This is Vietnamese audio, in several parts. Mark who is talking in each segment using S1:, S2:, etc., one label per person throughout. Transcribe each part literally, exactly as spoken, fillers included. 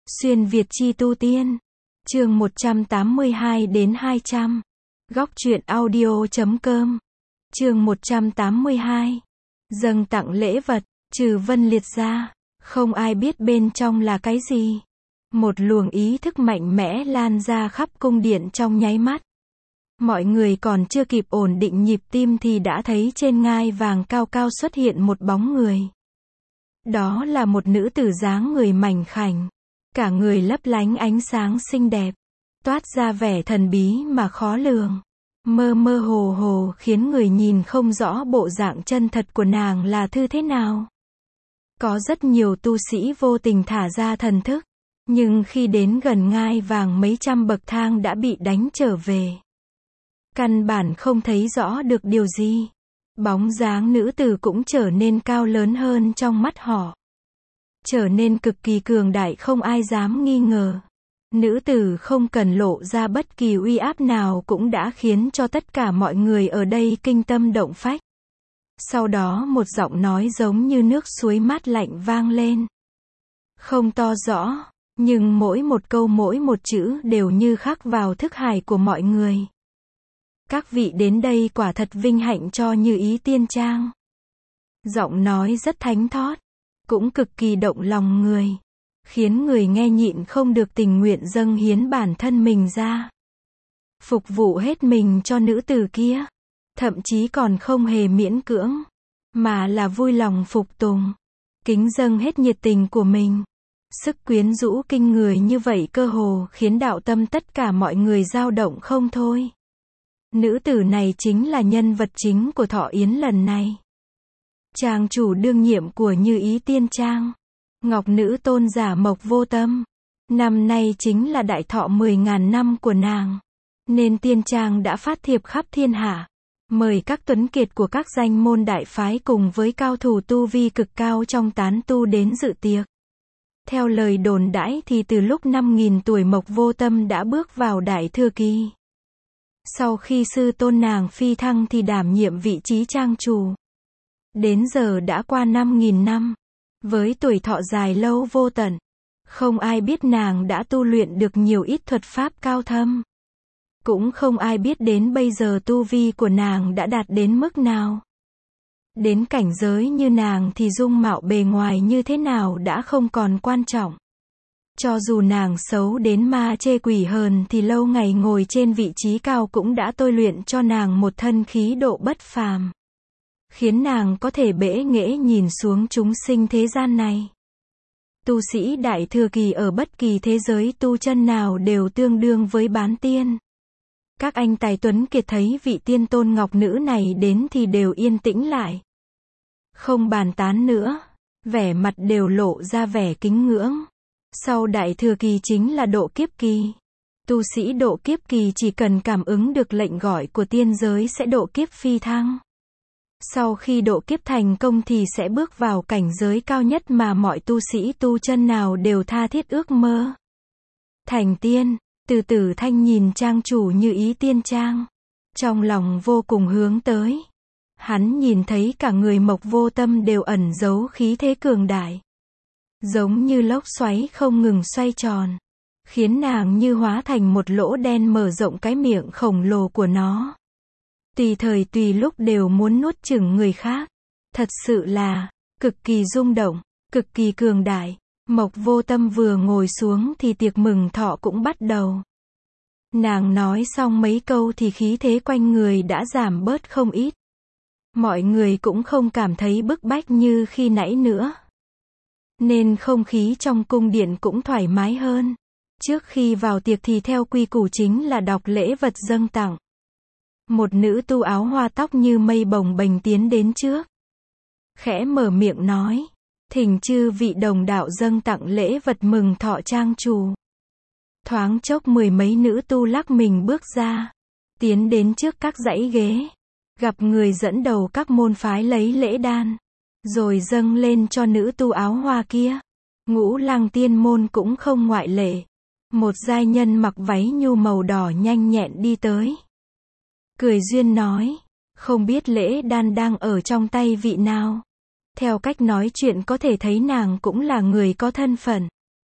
S1: Xuyên Việt chi tu tiên. Chương một trăm tám mươi hai đến hai trăm. Góc truyện audio.com. Chương một trăm tám mươi hai. Dâng tặng lễ vật, trừ Vân Liệt ra, không ai biết bên trong là cái gì. Một luồng ý thức mạnh mẽ lan ra khắp cung điện trong nháy mắt. Mọi người còn chưa kịp ổn định nhịp tim thì đã thấy trên ngai vàng cao cao xuất hiện một bóng người. Đó là một nữ tử dáng người mảnh khảnh, cả người lấp lánh ánh sáng xinh đẹp, toát ra vẻ thần bí mà khó lường, mơ mơ hồ hồ khiến người nhìn không rõ bộ dạng chân thật của nàng là thư thế nào. Có rất nhiều tu sĩ vô tình thả ra thần thức, nhưng khi đến gần ngai vàng mấy trăm bậc thang đã bị đánh trở về. Căn bản không thấy rõ được điều gì. Bóng dáng nữ tử cũng trở nên cao lớn hơn trong mắt họ. Trở nên cực kỳ cường đại không ai dám nghi ngờ. Nữ tử không cần lộ ra bất kỳ uy áp nào cũng đã khiến cho tất cả mọi người ở đây kinh tâm động phách. Sau đó một giọng nói giống như nước suối mát lạnh vang lên. Không to rõ, nhưng mỗi một câu mỗi một chữ đều như khắc vào thức hải của mọi người. Các vị đến đây quả thật vinh hạnh cho Như Ý Tiên Trang. Giọng nói rất thánh thót, cũng cực kỳ động lòng người, khiến người nghe nhịn không được tình nguyện dâng hiến bản thân mình ra. Phục vụ hết mình cho nữ tử kia, thậm chí còn không hề miễn cưỡng, mà là vui lòng phục tùng, kính dâng hết nhiệt tình của mình. Sức quyến rũ kinh người như vậy cơ hồ khiến đạo tâm tất cả mọi người dao động không thôi. Nữ tử này chính là nhân vật chính của thọ yến lần này. Trang chủ đương nhiệm của Như Ý Tiên Trang, Ngọc Nữ Tôn giả Mộc Vô Tâm. Năm nay chính là đại thọ mười ngàn năm của nàng, nên Tiên Trang đã phát thiệp khắp thiên hạ, mời các tuấn kiệt của các danh môn đại phái cùng với cao thủ tu vi cực cao trong tán tu đến dự tiệc. Theo lời đồn đãi thì từ lúc năm nghìn tuổi Mộc Vô Tâm đã bước vào đại thừa kỳ. Sau khi sư tôn nàng phi thăng thì đảm nhiệm vị trí trang chủ. Đến giờ đã qua năm nghìn năm. Với tuổi thọ dài lâu vô tận, không ai biết nàng đã tu luyện được nhiều ít thuật pháp cao thâm. Cũng không ai biết đến bây giờ tu vi của nàng đã đạt đến mức nào. Đến cảnh giới như nàng thì dung mạo bề ngoài như thế nào đã không còn quan trọng. Cho dù nàng xấu đến ma chê quỷ hờn thì lâu ngày ngồi trên vị trí cao cũng đã tôi luyện cho nàng một thân khí độ bất phàm, khiến nàng có thể bẽ nghễ nhìn xuống chúng sinh thế gian này. Tu sĩ đại thừa kỳ ở bất kỳ thế giới tu chân nào đều tương đương với bán tiên. Các anh tài tuấn kiệt thấy vị tiên tôn ngọc nữ này đến thì đều yên tĩnh lại, không bàn tán nữa, vẻ mặt đều lộ ra vẻ kính ngưỡng. Sau đại thừa kỳ chính là độ kiếp kỳ. Tu sĩ độ kiếp kỳ chỉ cần cảm ứng được lệnh gọi của tiên giới sẽ độ kiếp phi thăng. Sau khi độ kiếp thành công thì sẽ bước vào cảnh giới cao nhất mà mọi tu sĩ tu chân nào đều tha thiết ước mơ. Thành tiên. Từ Tử Thanh nhìn trang chủ Như Ý Tiên Trang, trong lòng vô cùng hướng tới. Hắn nhìn thấy cả người Mộc Vô Tâm đều ẩn giấu khí thế cường đại, giống như lốc xoáy không ngừng xoay tròn, khiến nàng như hóa thành một lỗ đen mở rộng cái miệng khổng lồ của nó. Tùy thời tùy lúc đều muốn nuốt chửng người khác. Thật sự là cực kỳ rung động, cực kỳ cường đại. Mộc Vô Tâm vừa ngồi xuống thì tiệc mừng thọ cũng bắt đầu. Nàng nói xong mấy câu thì khí thế quanh người đã giảm bớt không ít. Mọi người cũng không cảm thấy bức bách như khi nãy nữa, nên không khí trong cung điện cũng thoải mái hơn. Trước khi vào tiệc thì theo quy củ chính là đọc lễ vật dâng tặng. Một nữ tu áo hoa tóc như mây bồng bềnh tiến đến trước, khẽ mở miệng nói, thỉnh chư vị đồng đạo dâng tặng lễ vật mừng thọ trang chủ. Thoáng chốc mười mấy nữ tu lắc mình bước ra, tiến đến trước các dãy ghế, gặp người dẫn đầu các môn phái lấy lễ đan, rồi dâng lên cho nữ tu áo hoa kia. Ngũ Lăng Tiên môn cũng không ngoại lệ. Một giai nhân mặc váy nhu màu đỏ nhanh nhẹn đi tới, cười duyên nói, không biết lễ đan đang ở trong tay vị nào. Theo cách nói chuyện có thể thấy nàng cũng là người có thân phận.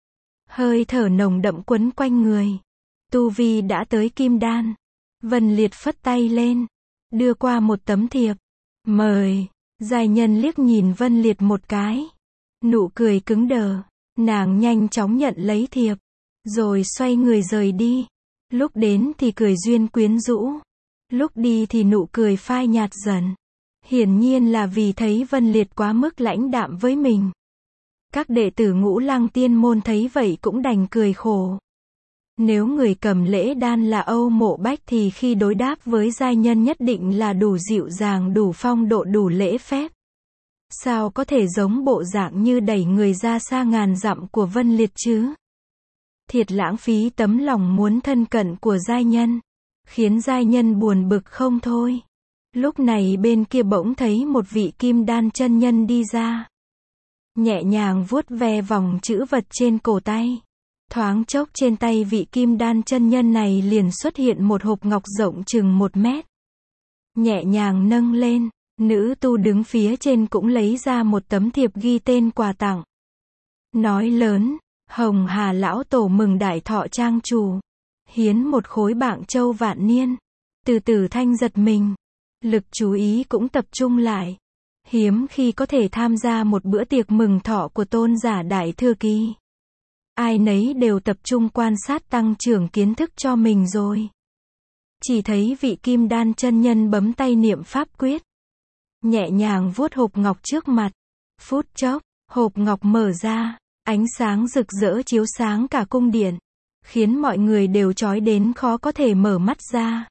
S1: hơi thở nồng đậm quấn quanh người. Tu vi đã tới kim đan. Vân Liệt phất tay lên, đưa qua một tấm thiệp. Mời. Giai nhân liếc nhìn Vân Liệt một cái. Nụ cười cứng đờ. Nàng nhanh chóng nhận lấy thiệp, rồi xoay người rời đi. Lúc đến thì cười duyên quyến rũ, lúc đi thì nụ cười phai nhạt dần. Hiển nhiên là vì thấy Vân Liệt quá mức lãnh đạm với mình. Các đệ tử Ngũ Lăng Tiên môn thấy vậy cũng đành cười khổ. Nếu người cầm lễ đan là Âu Mộ Bách thì khi đối đáp với giai nhân nhất định là đủ dịu dàng, đủ phong độ, đủ lễ phép. Sao có thể giống bộ dạng như đẩy người ra xa ngàn dặm của Vân Liệt chứ? Thiệt lãng phí tấm lòng muốn thân cận của giai nhân, khiến giai nhân buồn bực không thôi. Lúc này bên kia bỗng thấy một vị kim đan chân nhân đi ra. Nhẹ nhàng vuốt ve vòng chữ vật trên cổ tay. Thoáng chốc trên tay vị kim đan chân nhân này liền xuất hiện một hộp ngọc rộng chừng một mét. Nhẹ nhàng nâng lên, nữ tu đứng phía trên cũng lấy ra một tấm thiệp ghi tên quà tặng. Nói lớn, Hồng Hà lão tổ mừng đại thọ trang chủ. Hiến một khối bạng châu vạn niên. Từ từ thanh giật mình. Lực chú ý cũng tập trung lại. Hiếm khi có thể tham gia một bữa tiệc mừng thọ của tôn giả đại thừa kỳ. Ai nấy đều tập trung quan sát tăng trưởng kiến thức cho mình rồi. Chỉ thấy vị kim đan chân nhân bấm tay niệm pháp quyết. Nhẹ nhàng vuốt hộp ngọc trước mặt. Phút chốc, hộp ngọc mở ra. Ánh sáng rực rỡ chiếu sáng cả cung điện. Khiến mọi người đều chói đến khó có thể mở mắt ra.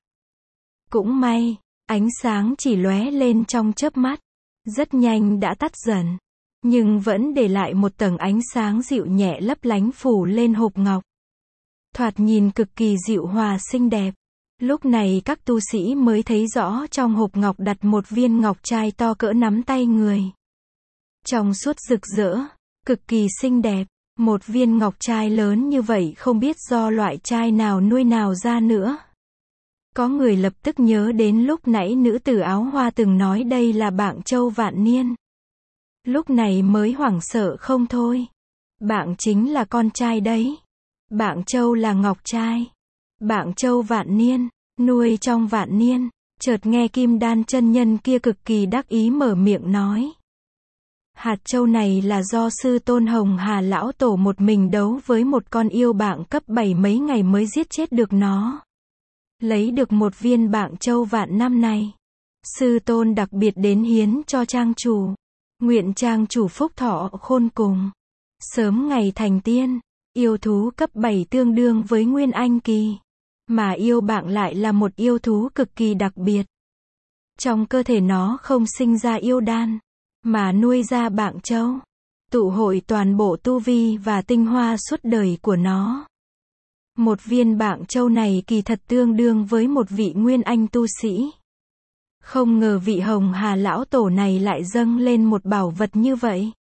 S1: Cũng may, ánh sáng chỉ lóe lên trong chớp mắt. Rất nhanh đã tắt dần. Nhưng vẫn để lại một tầng ánh sáng dịu nhẹ lấp lánh phủ lên hộp ngọc. Thoạt nhìn cực kỳ dịu hòa xinh đẹp. Lúc này các tu sĩ mới thấy rõ trong hộp ngọc đặt một viên ngọc trai to cỡ nắm tay người. Trong suốt rực rỡ, cực kỳ xinh đẹp. Một viên ngọc trai lớn như vậy không biết do loại trai nào nuôi nào ra nữa. Có người lập tức nhớ đến lúc nãy nữ tử áo hoa từng nói đây là bạng châu vạn niên. Lúc này mới hoảng sợ không thôi. Bạng chính là con trai đấy. Bạng châu là ngọc trai. Bạng châu vạn niên, nuôi trong vạn niên. Chợt nghe kim đan chân nhân kia cực kỳ đắc ý mở miệng nói. Hạt châu này là do sư tôn Hồng Hà lão tổ một mình đấu với một con yêu bạng cấp bảy mấy ngày mới giết chết được nó. Lấy được một viên bạng châu vạn năm này. Sư tôn đặc biệt đến hiến cho trang chủ. Nguyện trang chủ phúc thọ khôn cùng. Sớm ngày thành tiên. Yêu thú cấp bảy tương đương với nguyên anh kỳ. Mà yêu bạng lại là một yêu thú cực kỳ đặc biệt. Trong cơ thể nó không sinh ra yêu đan, mà nuôi ra bạng châu. Tụ hội toàn bộ tu vi và tinh hoa suốt đời của nó. Một viên bạng châu này kỳ thật tương đương với một vị nguyên anh tu sĩ. Không ngờ vị Hồng Hà lão tổ này lại dâng lên một bảo vật như vậy.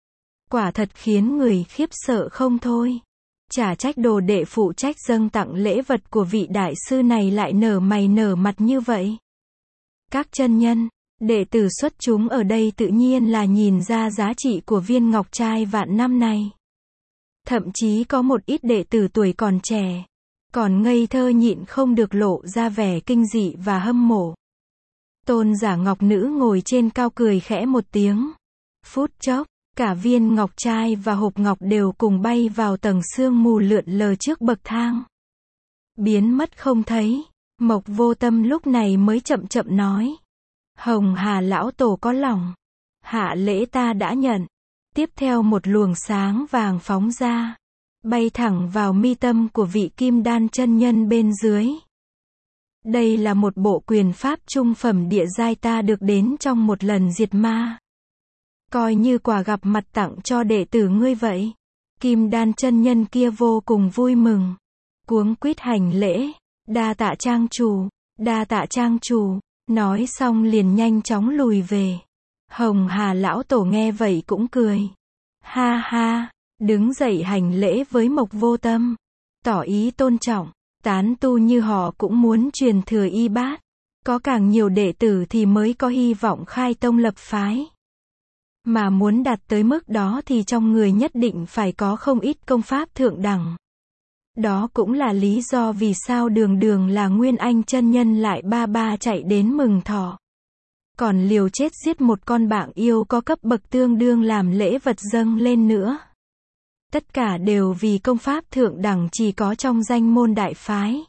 S1: Quả thật khiến người khiếp sợ không thôi. Chả trách đồ đệ phụ trách dâng tặng lễ vật của vị đại sư này lại nở mày nở mặt như vậy. Các chân nhân, đệ tử xuất chúng ở đây tự nhiên là nhìn ra giá trị của viên ngọc trai vạn năm này. Thậm chí có một ít đệ tử tuổi còn trẻ, còn ngây thơ nhịn không được lộ ra vẻ kinh dị và hâm mộ. Tôn giả ngọc nữ ngồi trên cao cười khẽ một tiếng. Phút chốc, cả viên ngọc trai và hộp ngọc đều cùng bay vào tầng sương mù lượn lờ trước bậc thang. Biến mất không thấy. Mộc Vô Tâm lúc này mới chậm chậm nói. Hồng Hà lão tổ có lòng. Hạ lễ ta đã nhận. Tiếp theo một luồng sáng vàng phóng ra. Bay thẳng vào mi tâm của vị kim đan chân nhân bên dưới. Đây là một bộ quyền pháp trung phẩm địa giai ta được đến trong một lần diệt ma. Coi như quà gặp mặt tặng cho đệ tử ngươi vậy. Kim đan chân nhân kia vô cùng vui mừng. Cuống quýt hành lễ. Đa tạ trang chủ, đa tạ trang chủ. Nói xong liền nhanh chóng lùi về. Hồng Hà lão tổ nghe vậy cũng cười. Ha ha, đứng dậy hành lễ với Mộc Vô Tâm. Tỏ ý tôn trọng. Tán tu như họ cũng muốn truyền thừa y bát. Có càng nhiều đệ tử thì mới có hy vọng khai tông lập phái. Mà muốn đạt tới mức đó thì trong người nhất định phải có không ít công pháp thượng đẳng. Đó cũng là lý do vì sao đường đường là Nguyên Anh chân nhân lại ba ba chạy đến mừng thọ. Còn liều chết giết một con bảng yêu có cấp bậc tương đương làm lễ vật dâng lên nữa. Tất cả đều vì công pháp thượng đẳng chỉ có trong danh môn đại phái.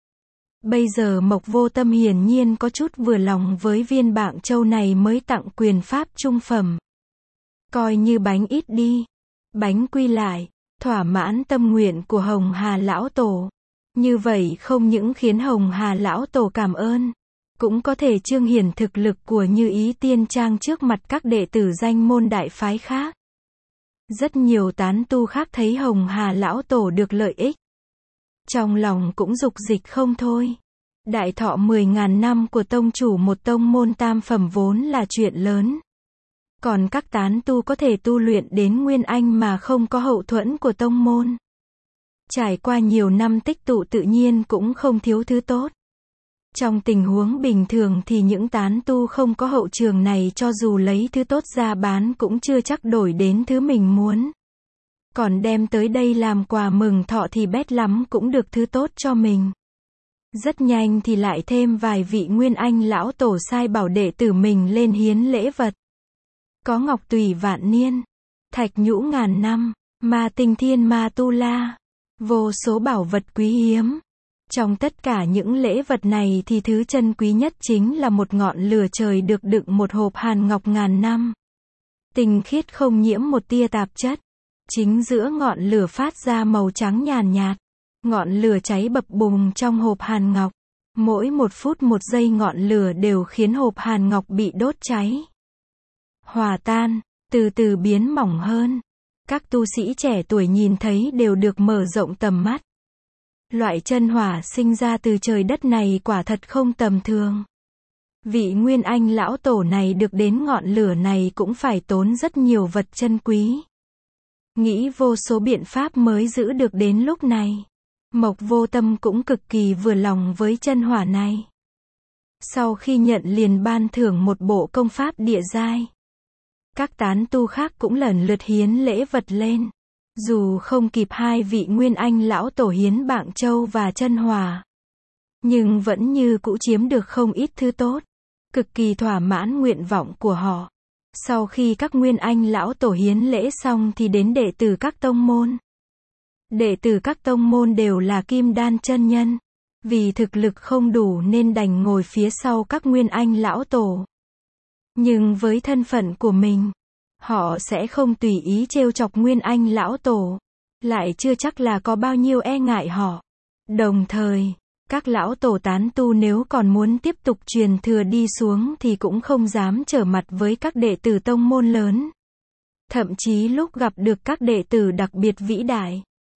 S1: Bây giờ Mộc Vô Tâm hiển nhiên có chút vừa lòng với viên bảng châu này mới tặng quyền pháp trung phẩm. Coi như bánh ít đi. Bánh quy lại, thỏa mãn tâm nguyện của Hồng Hà Lão Tổ. Như vậy không những khiến Hồng Hà Lão Tổ cảm ơn, cũng có thể chương hiển thực lực của Như Ý Tiên Trang trước mặt các đệ tử danh môn đại phái khác. Rất nhiều tán tu khác thấy Hồng Hà Lão Tổ được lợi ích. Trong lòng cũng dục dịch không thôi. Đại thọ mười ngàn năm của tông chủ một tông môn tam phẩm vốn là chuyện lớn. Còn các tán tu có thể tu luyện đến Nguyên Anh mà không có hậu thuẫn của tông môn. Trải qua nhiều năm tích tụ tự nhiên cũng không thiếu thứ tốt. Trong tình huống bình thường thì những tán tu không có hậu trường này cho dù lấy thứ tốt ra bán cũng chưa chắc đổi đến thứ mình muốn. Còn đem tới đây làm quà mừng thọ thì bét lắm cũng được thứ tốt cho mình. Rất nhanh thì lại thêm vài vị Nguyên Anh Lão Tổ sai bảo đệ tử mình lên hiến lễ vật. Có ngọc tùy vạn niên, thạch nhũ ngàn năm, ma tinh thiên ma tu la, vô số bảo vật quý hiếm. Trong tất cả những lễ vật này thì thứ chân quý nhất chính là một ngọn lửa trời được đựng một hộp hàn ngọc ngàn năm. Tinh khiết không nhiễm một tia tạp chất. Chính giữa ngọn lửa phát ra màu trắng nhàn nhạt. Ngọn lửa cháy bập bùng trong hộp hàn ngọc. Mỗi một phút một giây ngọn lửa đều khiến hộp hàn ngọc bị đốt cháy. Hòa tan, từ từ biến mỏng hơn. Các tu sĩ trẻ tuổi nhìn thấy đều được mở rộng tầm mắt. Loại chân hỏa sinh ra từ trời đất này quả thật không tầm thường. Vị Nguyên Anh Lão Tổ này được đến ngọn lửa này cũng phải tốn rất nhiều vật chân quý. Nghĩ vô số biện pháp mới giữ được đến lúc này. Mộc Vô Tâm cũng cực kỳ vừa lòng với chân hỏa này. Sau khi nhận liền ban thưởng một bộ công pháp địa giai. Các tán tu khác cũng lần lượt hiến lễ vật lên. Dù không kịp hai vị Nguyên Anh Lão Tổ hiến bảng châu và chân hỏa, nhưng vẫn như cũ chiếm được không ít thứ tốt. Cực kỳ thỏa mãn nguyện vọng của họ. Sau khi các Nguyên Anh Lão Tổ hiến lễ xong thì đến đệ tử các tông môn. Đệ tử các tông môn đều là kim đan chân nhân. Vì thực lực không đủ nên đành ngồi phía sau các Nguyên Anh Lão Tổ. Nhưng với thân phận của mình, họ sẽ không tùy ý trêu chọc Nguyên Anh Lão Tổ. Lại chưa chắc là có bao nhiêu e ngại họ. Đồng thời, các lão tổ tán tu nếu còn muốn tiếp tục truyền thừa đi xuống thì cũng không dám trở mặt với các đệ tử tông môn lớn. Thậm chí lúc gặp được các đệ tử đặc biệt vĩ đại,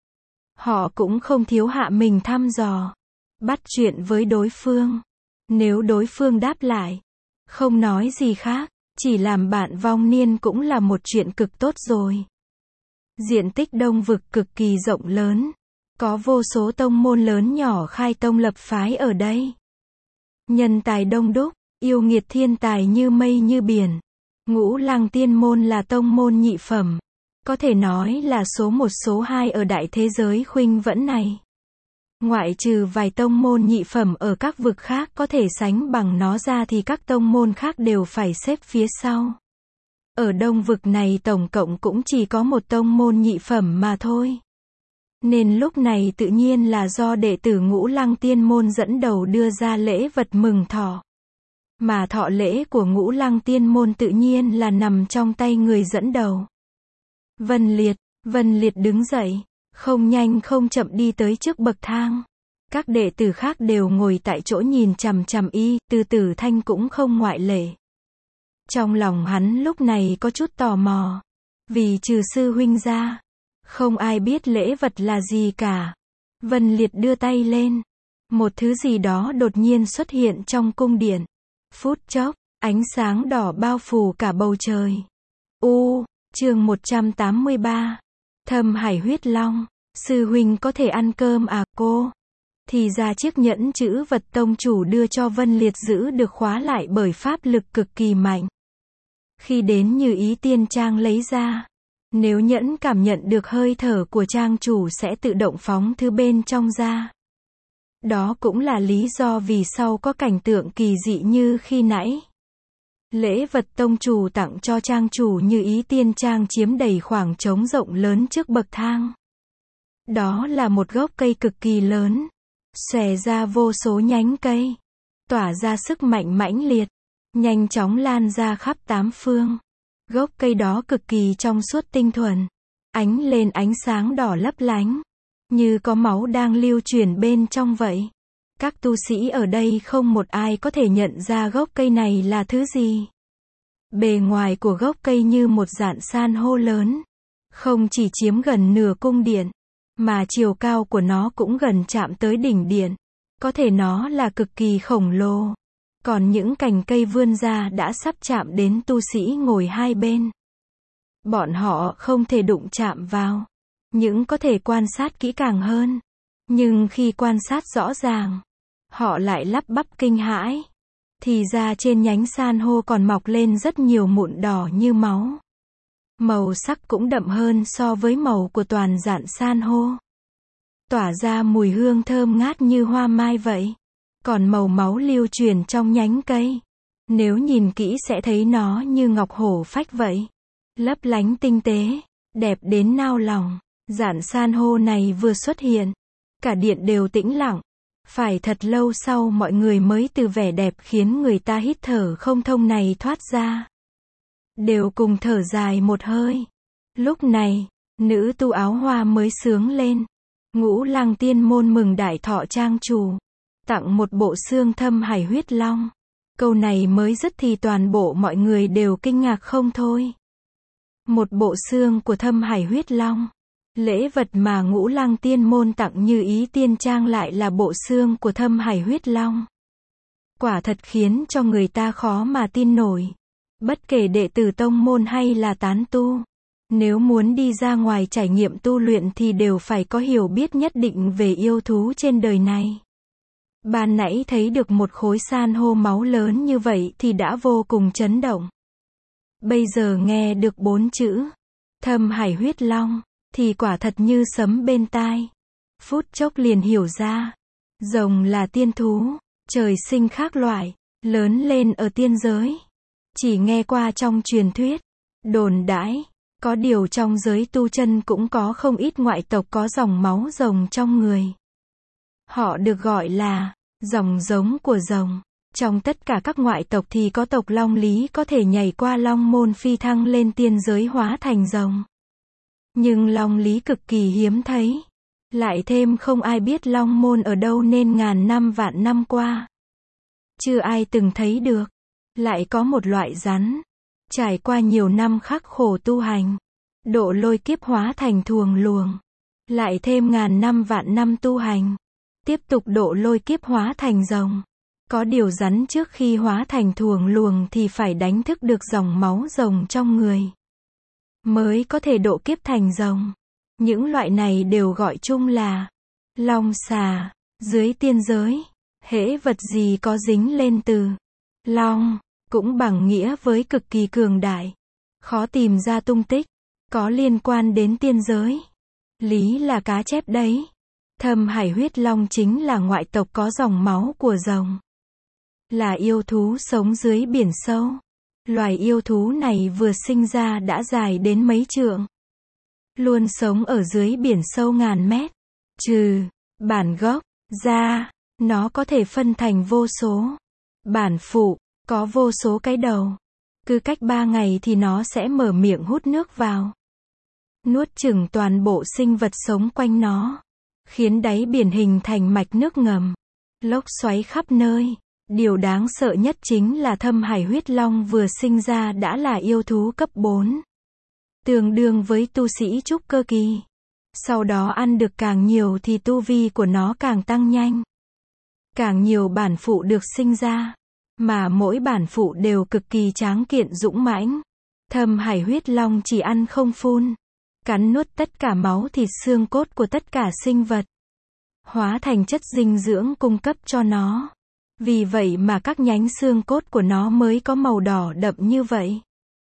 S1: họ cũng không thiếu hạ mình thăm dò, bắt chuyện với đối phương. Nếu đối phương đáp lại, không nói gì khác, chỉ làm bạn vong niên cũng là một chuyện cực tốt rồi. Diện tích Đông Vực cực kỳ rộng lớn. Có vô số tông môn lớn nhỏ khai tông lập phái ở đây. Nhân tài đông đúc, yêu nghiệt thiên tài như mây như biển. Ngũ Lăng Tiên môn là tông môn nhị phẩm. Có thể nói là số một số hai ở đại thế giới khuynh vẫn này. Ngoại trừ vài tông môn nhị phẩm ở các vực khác có thể sánh bằng nó ra thì các tông môn khác đều phải xếp phía sau. Ở Đông Vực này tổng cộng cũng chỉ có một tông môn nhị phẩm mà thôi. Nên lúc này tự nhiên là do đệ tử Ngũ Lăng Tiên môn dẫn đầu đưa ra lễ vật mừng thọ. Mà thọ lễ của Ngũ Lăng Tiên môn tự nhiên là nằm trong tay người dẫn đầu. Vân Liệt, Vân Liệt đứng dậy, không nhanh không chậm đi tới trước bậc thang. Các đệ tử khác đều ngồi tại chỗ nhìn chằm chằm y, Từ Tử Thanh cũng không ngoại lệ. Trong lòng hắn lúc này có chút tò mò. Vì trừ sư huynh ra, không ai biết lễ vật là gì cả. Vân Liệt đưa tay lên. Một thứ gì đó đột nhiên xuất hiện trong cung điện. Phút chốc, ánh sáng đỏ bao phủ cả bầu trời. U, chương một trăm tám mươi ba. Thâm Hải huyết long. Sư huynh có thể ăn cơm à cô? Thì ra chiếc nhẫn chữ vật tông chủ đưa cho Vân Liệt giữ được khóa lại bởi pháp lực cực kỳ mạnh. Khi đến Như Ý Tiên Trang lấy ra, nếu nhẫn cảm nhận được hơi thở của trang chủ sẽ tự động phóng thứ bên trong ra. Đó cũng là lý do vì sau có cảnh tượng kỳ dị như khi nãy. Lễ vật tông chủ tặng cho trang chủ Như Ý Tiên Trang chiếm đầy khoảng trống rộng lớn trước bậc thang. Đó là một gốc cây cực kỳ lớn, xòe ra vô số nhánh cây, tỏa ra sức mạnh mãnh liệt, nhanh chóng lan ra khắp tám phương. Gốc cây đó cực kỳ trong suốt tinh thuần, ánh lên ánh sáng đỏ lấp lánh, như có máu đang lưu chuyển bên trong vậy. Các tu sĩ ở đây không một ai có thể nhận ra gốc cây này là thứ gì. Bề ngoài của gốc cây như một dạn san hô lớn, không chỉ chiếm gần nửa cung điện, mà chiều cao của nó cũng gần chạm tới đỉnh điện. Có thể nó là cực kỳ khổng lồ. Còn những cành cây vươn ra đã sắp chạm đến tu sĩ ngồi hai bên. Bọn họ không thể đụng chạm vào. Những có thể quan sát kỹ càng hơn. Nhưng khi quan sát rõ ràng, họ lại lắp bắp kinh hãi. Thì ra trên nhánh san hô còn mọc lên rất nhiều mụn đỏ như máu. Màu sắc cũng đậm hơn so với màu của toàn dạn san hô. Tỏa ra mùi hương thơm ngát như hoa mai vậy. Còn màu máu lưu truyền trong nhánh cây. Nếu nhìn kỹ sẽ thấy nó như ngọc hổ phách vậy. Lấp lánh tinh tế, đẹp đến nao lòng. Dạn san hô này vừa xuất hiện, cả điện đều tĩnh lặng. Phải thật lâu sau mọi người mới từ vẻ đẹp khiến người ta hít thở không thông này thoát ra. Đều cùng thở dài một hơi. Lúc này, nữ tu áo hoa mới sướng lên. Ngũ Lăng Tiên Môn mừng đại thọ trang chủ, tặng một bộ xương thâm hải huyết long. Câu này mới dứt thì toàn bộ mọi người đều kinh ngạc không thôi. Một bộ xương của thâm hải huyết long. Lễ vật mà Ngũ Lăng Tiên Môn tặng Như Ý Tiên Trang lại là bộ xương của thâm hải huyết long. Quả thật khiến cho người ta khó mà tin nổi. Bất kể đệ tử tông môn hay là tán tu, nếu muốn đi ra ngoài trải nghiệm tu luyện thì đều phải có hiểu biết nhất định về yêu thú trên đời này. Ban nãy thấy được một khối san hô máu lớn như vậy thì đã vô cùng chấn động. Bây giờ nghe được bốn chữ thâm hải huyết long thì quả thật như sấm bên tai. Phút chốc liền hiểu ra, rồng là tiên thú, trời sinh khác loại, lớn lên ở tiên giới. Chỉ nghe qua trong truyền thuyết, đồn đãi, có điều trong giới tu chân cũng có không ít ngoại tộc có dòng máu rồng trong người. Họ được gọi là dòng giống của rồng. Trong tất cả các ngoại tộc thì có tộc Long Lý có thể nhảy qua Long Môn phi thăng lên tiên giới hóa thành rồng. Nhưng Long Lý cực kỳ hiếm thấy. Lại thêm không ai biết Long Môn ở đâu nên ngàn năm vạn năm qua, chưa ai từng thấy được. Lại có một loại rắn, trải qua nhiều năm khắc khổ tu hành, độ lôi kiếp hóa thành thuồng luồng. Lại thêm ngàn năm vạn năm tu hành, tiếp tục độ lôi kiếp hóa thành rồng. Có điều rắn trước khi hóa thành thuồng luồng thì phải đánh thức được dòng máu rồng trong người, mới có thể độ kiếp thành rồng. Những loại này đều gọi chung là long xà. Dưới tiên giới, hễ vật gì có dính lên từ long, cũng bằng nghĩa với cực kỳ cường đại, khó tìm ra tung tích, có liên quan đến tiên giới. Lý là cá chép đấy. Thâm hải huyết long chính là ngoại tộc có dòng máu của rồng, là yêu thú sống dưới biển sâu. Loài yêu thú này vừa sinh ra đã dài đến mấy trượng, luôn sống ở dưới biển sâu ngàn mét. Trừ bản gốc ra, nó có thể phân thành vô số bản phụ, có vô số cái đầu. Cứ cách ba ngày thì nó sẽ mở miệng hút nước vào, nuốt chửng toàn bộ sinh vật sống quanh nó, khiến đáy biển hình thành mạch nước ngầm, lốc xoáy khắp nơi. Điều đáng sợ nhất chính là thâm hải huyết long vừa sinh ra đã là yêu thú cấp bốn, tương đương với tu sĩ trúc cơ kỳ. Sau đó ăn được càng nhiều thì tu vi của nó càng tăng nhanh. Càng nhiều bản phụ được sinh ra, mà mỗi bản phụ đều cực kỳ tráng kiện dũng mãnh. Thâm hải huyết long chỉ ăn không phun, cắn nuốt tất cả máu thịt xương cốt của tất cả sinh vật, hóa thành chất dinh dưỡng cung cấp cho nó. Vì vậy mà các nhánh xương cốt của nó mới có màu đỏ đậm như vậy.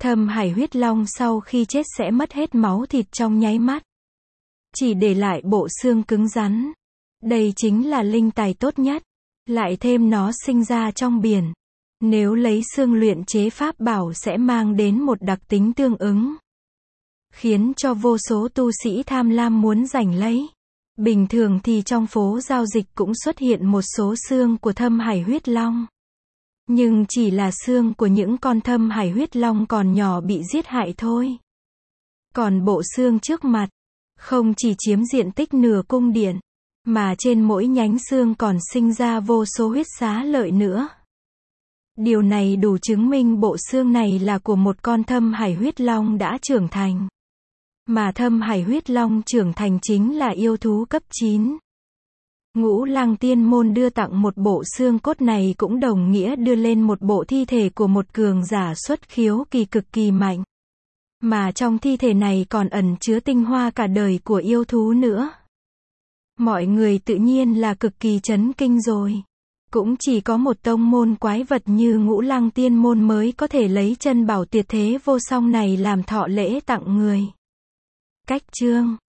S1: Thâm Hải huyết long sau khi chết sẽ mất hết máu thịt trong nháy mắt, chỉ để lại bộ xương cứng rắn. Đây chính là linh tài tốt nhất, lại thêm nó sinh ra trong biển. Nếu lấy xương luyện chế pháp bảo sẽ mang đến một đặc tính tương ứng, khiến cho vô số tu sĩ tham lam muốn giành lấy. Bình thường thì trong phố giao dịch cũng xuất hiện một số xương của Thâm Hải huyết long. Nhưng chỉ là xương của những con Thâm Hải huyết long còn nhỏ bị giết hại thôi. Còn bộ xương trước mặt, không chỉ chiếm diện tích nửa cung điện, mà trên mỗi nhánh xương còn sinh ra vô số huyết xá lợi nữa. Điều này đủ chứng minh bộ xương này là của một con Thâm Hải huyết long đã trưởng thành. Mà Thâm Hải huyết long trưởng thành chính là yêu thú cấp chín. Ngũ Lăng Tiên Môn đưa tặng một bộ xương cốt này cũng đồng nghĩa đưa lên một bộ thi thể của một cường giả xuất khiếu kỳ cực kỳ mạnh. Mà trong thi thể này còn ẩn chứa tinh hoa cả đời của yêu thú nữa. Mọi người tự nhiên là cực kỳ chấn kinh rồi. Cũng chỉ có một tông môn quái vật như Ngũ Lăng Tiên Môn mới có thể lấy chân bảo tuyệt thế vô song này làm thọ lễ tặng người. Cách chương